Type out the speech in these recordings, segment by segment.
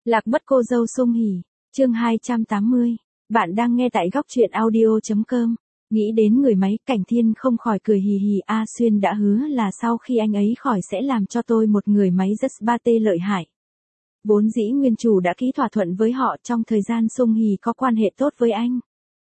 Lạc mất cô dâu Sung Hỉ, chương 280. Bạn đang nghe tại góc truyện audio.com. Nghĩ đến người máy, Cảnh Thiên không khỏi cười hì hì. A Xuyên đã hứa là sau khi anh ấy khỏi sẽ làm cho tôi một người máy rất ba-tê lợi hại. Vốn dĩ nguyên chủ đã ký thỏa thuận với họ trong thời gian Sung Hỉ có quan hệ tốt với anh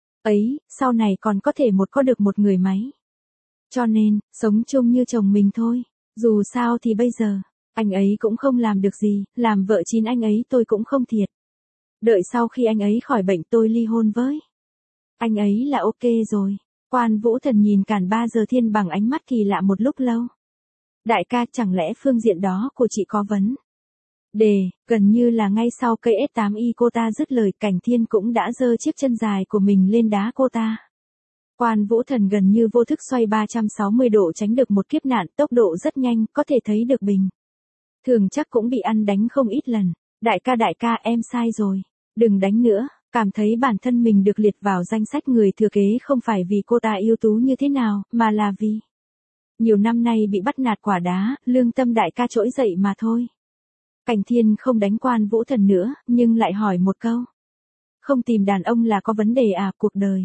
ấy, sau này còn có thể có được một người máy. Cho nên, sống chung như chồng mình thôi. Dù sao thì bây giờ, anh ấy cũng không làm được gì, làm vợ chín anh ấy tôi cũng không thiệt. Đợi sau khi anh ấy khỏi bệnh tôi ly hôn với anh ấy là ok rồi. Quan Vũ Thần nhìn Càn Ba Giờ Thiên bằng ánh mắt kỳ lạ một lúc lâu. Đại ca, chẳng lẽ phương diện đó của chị có vấn đề? Gần như là ngay sau cây S8i cô ta dứt lời, Cảnh Thiên cũng đã giơ chiếc chân dài của mình lên đá cô ta. Quan Vũ Thần gần như vô thức xoay 360 độ tránh được một kiếp nạn, tốc độ rất nhanh, có thể thấy được bình thường chắc cũng bị ăn đánh không ít lần. Đại ca em sai rồi, đừng đánh nữa. Cảm thấy bản thân mình được liệt vào danh sách người thừa kế không phải vì cô ta ưu tú như thế nào, mà là vì nhiều năm nay bị bắt nạt quả đá, lương tâm đại ca trỗi dậy mà thôi. Cảnh Thiên không đánh Quan Vũ Thần nữa, nhưng lại hỏi một câu. Không tìm đàn ông là có vấn đề à? Cuộc đời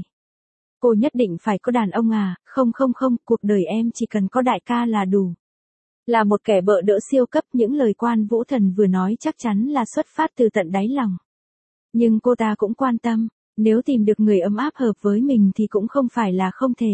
cô nhất định phải có đàn ông à? Không, cuộc đời em chỉ cần có đại ca là đủ. Là một kẻ bợ đỡ siêu cấp, những lời Quan Vũ Thần vừa nói chắc chắn là xuất phát từ tận đáy lòng. Nhưng cô ta cũng quan tâm, nếu tìm được người ấm áp hợp với mình thì cũng không phải là không thể.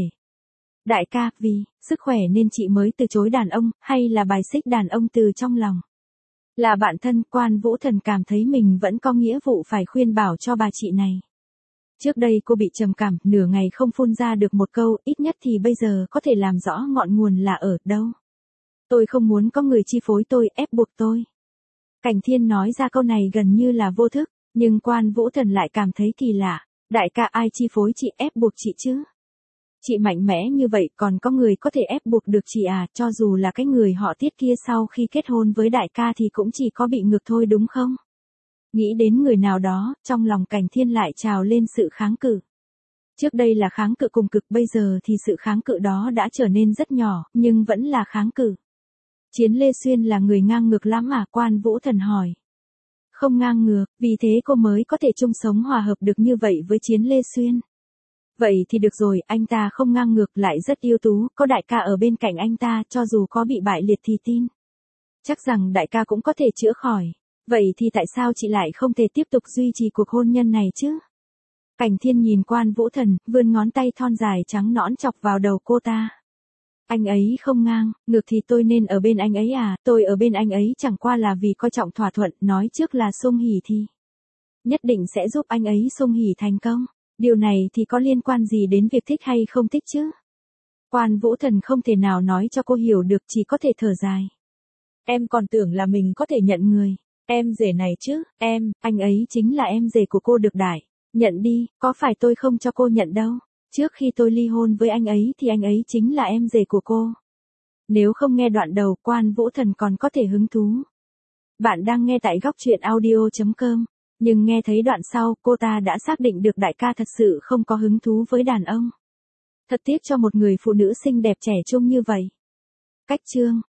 Đại ca, vì sức khỏe nên chị mới từ chối đàn ông, hay là bài xích đàn ông từ trong lòng? Là bạn thân, Quan Vũ Thần cảm thấy mình vẫn có nghĩa vụ phải khuyên bảo cho bà chị này. Trước đây cô bị trầm cảm, nửa ngày không phun ra được một câu, ít nhất thì bây giờ có thể làm rõ ngọn nguồn là ở đâu. Tôi không muốn có người chi phối tôi, ép buộc tôi. Cảnh Thiên nói ra câu này gần như là vô thức, nhưng Quan Vũ Thần lại cảm thấy kỳ lạ. Đại ca, ai chi phối chị, ép buộc chị chứ? Chị mạnh mẽ như vậy còn có người có thể ép buộc được chị à? Cho dù là cái người họ Tiết kia sau khi kết hôn với đại ca thì cũng chỉ có bị ngược thôi đúng không? Nghĩ đến người nào đó, trong lòng Cảnh Thiên lại trào lên sự kháng cự. Trước đây là kháng cự cùng cực, bây giờ thì sự kháng cự đó đã trở nên rất nhỏ, nhưng vẫn là kháng cự. Chiến Lê Xuyên là người ngang ngược lắm à? Quan Vũ Thần hỏi. Không ngang ngược, vì thế cô mới có thể chung sống hòa hợp được như vậy với Chiến Lê Xuyên. Vậy thì được rồi, anh ta không ngang ngược lại rất ưu tú, có đại ca ở bên cạnh anh ta, cho dù có bị bại liệt thì tin chắc rằng đại ca cũng có thể chữa khỏi. Vậy thì tại sao chị lại không thể tiếp tục duy trì cuộc hôn nhân này chứ? Cảnh Thiên nhìn Quan Vũ Thần, vươn ngón tay thon dài trắng nõn chọc vào đầu cô ta. Anh ấy không ngang ngược thì tôi nên ở bên anh ấy à? Tôi ở bên anh ấy chẳng qua là vì coi trọng thỏa thuận, nói trước là Sung Hỉ thì nhất định sẽ giúp anh ấy Sung Hỉ thành công. Điều này thì có liên quan gì đến việc thích hay không thích chứ? Quan Vũ Thần không thể nào nói cho cô hiểu được, chỉ có thể thở dài. Em còn tưởng là mình có thể nhận người em rể này chứ? Anh ấy chính là em rể của cô được đại. Nhận đi, có phải tôi không cho cô nhận đâu. Trước khi tôi ly hôn với anh ấy thì anh ấy chính là em rể của cô. Nếu không nghe đoạn đầu, Quan Vũ Thần còn có thể hứng thú. Bạn đang nghe tại góc truyện audio.com. Nhưng nghe thấy đoạn sau, cô ta đã xác định được đại ca thật sự không có hứng thú với đàn ông. Thật tiếc cho một người phụ nữ xinh đẹp trẻ trung như vậy. Cách chương